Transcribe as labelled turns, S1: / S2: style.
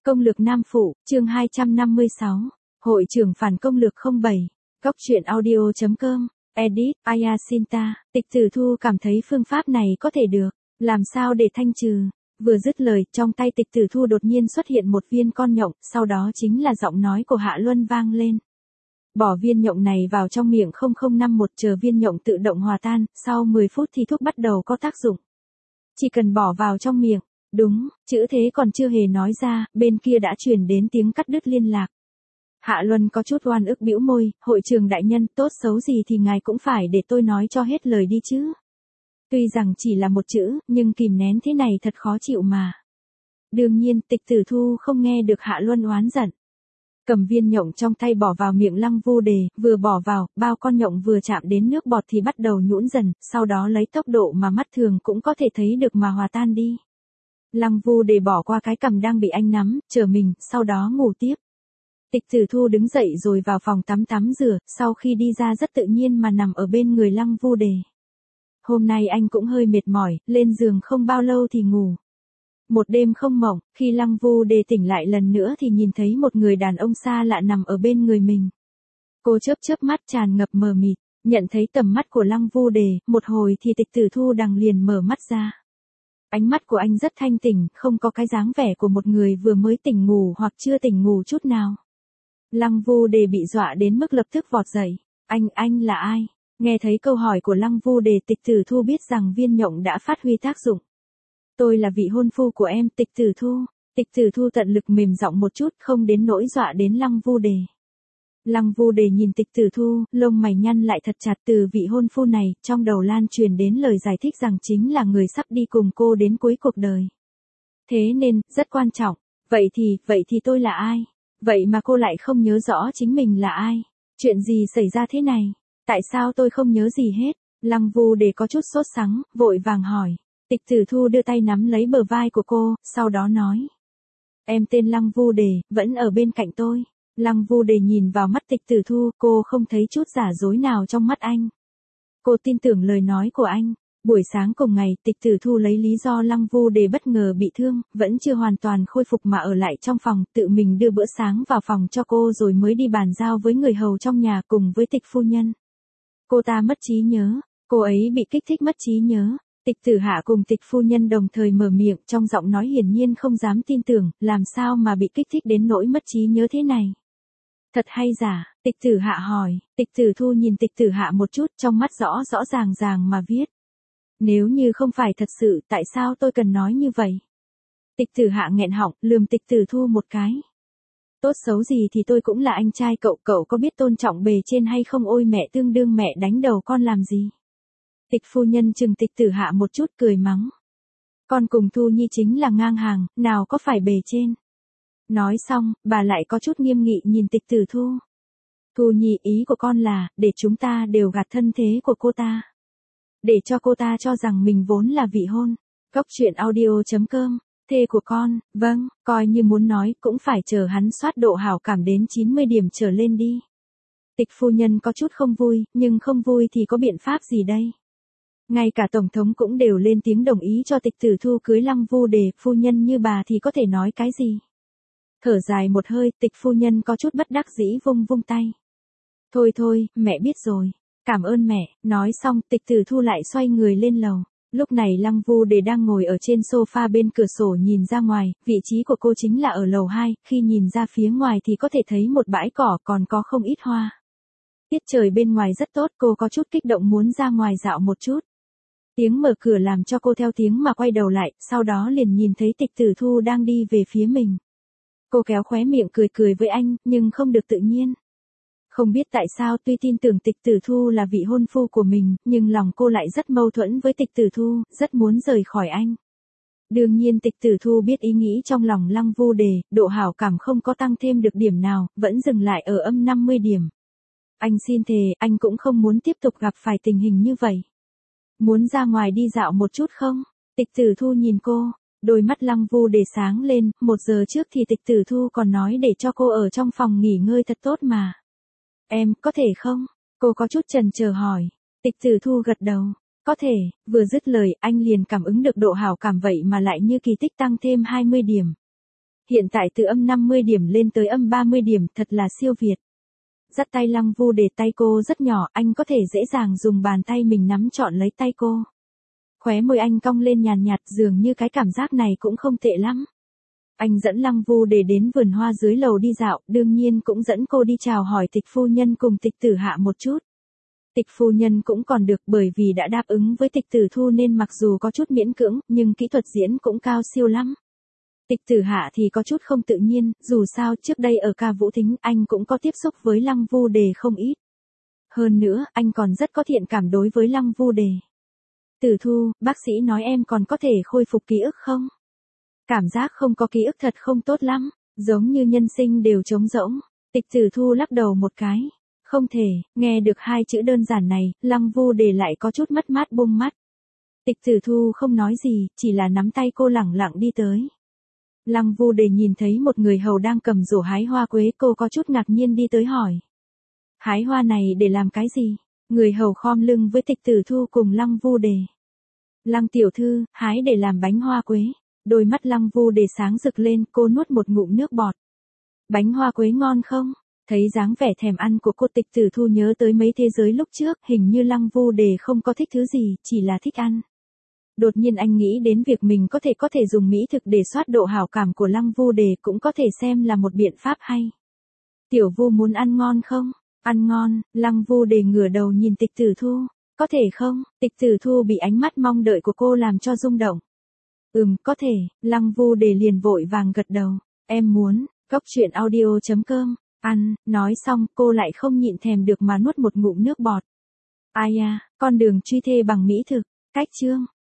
S1: Công lược Nam Phụ, chương 256. Hội trưởng phản công lược 07. Góc truyện audio.com. Edit, Ayasinta. Tịch Tử Thu cảm thấy phương pháp này có thể được. Làm sao để thanh trừ? Vừa dứt lời, trong tay Tịch Tử Thu đột nhiên xuất hiện một viên con nhộng, sau đó chính là giọng nói của Hạ Luân vang lên. Bỏ viên nhộng này vào trong miệng 0051, chờ viên nhộng tự động hòa tan, sau 10 phút thì thuốc bắt đầu có tác dụng. Chỉ cần bỏ vào trong miệng. Đúng, chữ thế còn chưa hề nói ra, bên kia đã truyền đến tiếng cắt đứt liên lạc. Hạ Luân có chút oan ức bĩu môi, hội trường đại nhân, tốt xấu gì thì ngài cũng phải để tôi nói cho hết lời đi chứ. Tuy rằng chỉ là một chữ, nhưng kìm nén thế này thật khó chịu mà. Đương nhiên, Tịch Tử Thu không nghe được Hạ Luân oán giận. Cầm viên nhộng trong tay bỏ vào miệng Lăng Vu Đề, vừa bỏ vào, bao con nhộng vừa chạm đến nước bọt thì bắt đầu nhũn dần, sau đó lấy tốc độ mà mắt thường cũng có thể thấy được mà hòa tan đi. Lăng Vu Đề bỏ qua cái cằm đang bị anh nắm, chờ mình, sau đó ngủ tiếp. Tịch Tử Thu đứng dậy rồi vào phòng tắm rửa, sau khi đi ra rất tự nhiên mà nằm ở bên người Lăng Vu Đề. Hôm nay anh cũng hơi mệt mỏi, lên giường không bao lâu thì ngủ. Một đêm không mộng, khi Lăng Vu Đề tỉnh lại lần nữa thì nhìn thấy một người đàn ông xa lạ nằm ở bên người mình. Cô chớp mắt tràn ngập mờ mịt, nhận thấy tầm mắt của Lăng Vu Đề, một hồi thì Tịch Tử Thu đằng liền mở mắt ra. Ánh mắt của anh rất thanh tỉnh, không có cái dáng vẻ của một người vừa mới tỉnh ngủ hoặc chưa tỉnh ngủ chút nào. Lăng Vu Đề bị dọa đến mức lập tức vọt dậy. Anh là ai? Nghe thấy câu hỏi của Lăng Vu Đề, Tịch Tử Thu biết rằng viên nhộng đã phát huy tác dụng. Tôi là vị hôn phu của em, Tịch Tử Thu. Tịch Tử Thu tận lực mềm giọng một chút, không đến nỗi dọa đến Lăng Vu Đề. Lăng Vu Đề nhìn Tịch Tử Thu, lông mày nhăn lại thật chặt, từ vị hôn phu này, trong đầu lan truyền đến lời giải thích rằng chính là người sắp đi cùng cô đến cuối cuộc đời. Thế nên, rất quan trọng. Vậy thì tôi là ai? Vậy mà cô lại không nhớ rõ chính mình là ai? Chuyện gì xảy ra thế này? Tại sao tôi không nhớ gì hết? Lăng Vu Đề có chút sốt sắng, vội vàng hỏi. Tịch Tử Thu đưa tay nắm lấy bờ vai của cô, sau đó nói. Em tên Lăng Vu Đề, vẫn ở bên cạnh tôi. Lăng Vu Đề nhìn vào mắt Tịch Tử Thu, cô không thấy chút giả dối nào trong mắt anh. Cô tin tưởng lời nói của anh. Buổi sáng cùng ngày, Tịch Tử Thu lấy lý do Lăng Vu Đề bất ngờ bị thương, vẫn chưa hoàn toàn khôi phục mà ở lại trong phòng, tự mình đưa bữa sáng vào phòng cho cô rồi mới đi bàn giao với người hầu trong nhà cùng với Tịch phu nhân. Cô ta mất trí nhớ, cô ấy bị kích thích mất trí nhớ. Tịch Tử Hạ cùng Tịch phu nhân đồng thời mở miệng, trong giọng nói hiển nhiên không dám tin tưởng, làm sao mà bị kích thích đến nỗi mất trí nhớ thế này. Thật hay giả? Tịch Tử Hạ hỏi. Tịch Tử Thu nhìn Tịch Tử Hạ một chút, trong mắt rõ ràng mà viết. Nếu như không phải thật sự, tại sao tôi cần nói như vậy? Tịch Tử Hạ nghẹn họng, lườm Tịch Tử Thu một cái. Tốt xấu gì thì tôi cũng là anh trai cậu, cậu có biết tôn trọng bề trên hay không? Ôi mẹ, tương đương mẹ đánh đầu con làm gì? Tịch phu nhân chừng Tịch Tử Hạ một chút, cười mắng. Con cùng Thu Nhi chính là ngang hàng, nào có phải bề trên. Nói xong, bà lại có chút nghiêm nghị nhìn Tịch Tử Thu. Thu Nhi, ý của con là, để chúng ta đều gạt thân thế của cô ta. Để cho cô ta cho rằng mình vốn là vị hôn. Góc truyện audio.com. Thê của con, vâng, coi như muốn nói, cũng phải chờ hắn soát độ hảo cảm đến 90 điểm trở lên đi. Tịch phu nhân có chút không vui, nhưng không vui thì có biện pháp gì đây? Ngay cả Tổng thống cũng đều lên tiếng đồng ý cho Tịch Tử Thu cưới Lăng Vu Đề, phu nhân như bà thì có thể nói cái gì? Thở dài một hơi, Tịch phu nhân có chút bất đắc dĩ vung tay. Thôi, mẹ biết rồi. Cảm ơn mẹ. Nói xong, Tịch Tử Thu lại xoay người lên lầu. Lúc này Lăng Vu Đề đang ngồi ở trên sofa bên cửa sổ nhìn ra ngoài, vị trí của cô chính là ở lầu 2, khi nhìn ra phía ngoài thì có thể thấy một bãi cỏ còn có không ít hoa. Tiết trời bên ngoài rất tốt, cô có chút kích động muốn ra ngoài dạo một chút. Tiếng mở cửa làm cho cô theo tiếng mà quay đầu lại, sau đó liền nhìn thấy Tịch Tử Thu đang đi về phía mình. Cô kéo khóe miệng cười với anh, nhưng không được tự nhiên. Không biết tại sao, tuy tin tưởng Tịch Tử Thu là vị hôn phu của mình, nhưng lòng cô lại rất mâu thuẫn với Tịch Tử Thu, rất muốn rời khỏi anh. Đương nhiên Tịch Tử Thu biết ý nghĩ trong lòng Lăng Vu Đề, độ hảo cảm không có tăng thêm được điểm nào, vẫn dừng lại ở âm 50 điểm. Anh xin thề, anh cũng không muốn tiếp tục gặp phải tình hình như vậy. Muốn ra ngoài đi dạo một chút không? Tịch Tử Thu nhìn cô, đôi mắt Lăng Vu Đề sáng lên, 1 giờ trước thì Tịch Tử Thu còn nói để cho cô ở trong phòng nghỉ ngơi thật tốt mà. Em, có thể không? Cô có chút chần chờ hỏi. Tịch Tử Thu gật đầu. Có thể, vừa dứt lời, anh liền cảm ứng được độ hảo cảm vậy mà lại như kỳ tích tăng thêm 20 điểm. Hiện tại từ âm 50 điểm lên tới âm 30 điểm thật là siêu việt. Dắt tay Lăng Vu Đề, tay cô rất nhỏ, anh có thể dễ dàng dùng bàn tay mình nắm trọn lấy tay cô. Khóe môi anh cong lên nhàn nhạt, dường như cái cảm giác này cũng không tệ lắm. Anh dẫn Lăng Vu Đề đến vườn hoa dưới lầu đi dạo, đương nhiên cũng dẫn cô đi chào hỏi Tịch phu nhân cùng Tịch Tử Hạ một chút. Tịch phu nhân cũng còn được, bởi vì đã đáp ứng với Tịch Tử Thu nên mặc dù có chút miễn cưỡng, nhưng kỹ thuật diễn cũng cao siêu lắm. Tịch Tử Hạ thì có chút không tự nhiên, dù sao trước đây ở ca vũ thính anh cũng có tiếp xúc với Lăng Vu Đề không ít. Hơn nữa, anh còn rất có thiện cảm đối với Lăng Vu Đề. Tử Thu, bác sĩ nói em còn có thể khôi phục ký ức không? Cảm giác không có ký ức thật không tốt lắm, giống như nhân sinh đều trống rỗng. Tịch Tử Thu lắc đầu một cái. Không thể, nghe được hai chữ đơn giản này, Lăng Vu Đề lại có chút mất mát bung mắt. Tịch Tử Thu không nói gì, chỉ là nắm tay cô lẳng lặng đi tới. Lăng Vu Đề nhìn thấy một người hầu đang cầm rổ hái hoa quế, cô có chút ngạc nhiên đi tới hỏi. Hái hoa này để làm cái gì? Người hầu khom lưng với Tịch Tử Thu cùng Lăng Vu Đề. Lăng tiểu thư, hái để làm bánh hoa quế. Đôi mắt Lăng Vu Đề sáng rực lên, cô nuốt một ngụm nước bọt. Bánh hoa quế ngon không? Thấy dáng vẻ thèm ăn của cô, Tịch Tử Thu nhớ tới mấy thế giới lúc trước, hình như Lăng Vu Đề không có thích thứ gì, chỉ là thích ăn. Đột nhiên anh nghĩ đến việc mình có thể dùng mỹ thực để soát độ hảo cảm của Lăng Vu Đề, cũng có thể xem là một biện pháp hay. Tiểu Vu muốn ăn ngon không? Ăn ngon. Lăng Vu Đề ngửa đầu nhìn Tịch Tử Thu. Có thể không? Tịch Tử Thu bị ánh mắt mong đợi của cô làm cho rung động. Có thể. Lăng Vu Đề liền vội vàng gật đầu. Em muốn. Goctruyện.audio.com. Ăn. Nói xong cô lại không nhịn thèm được mà nuốt một ngụm nước bọt. Ai à, con đường truy thê bằng mỹ thực. Cách chương.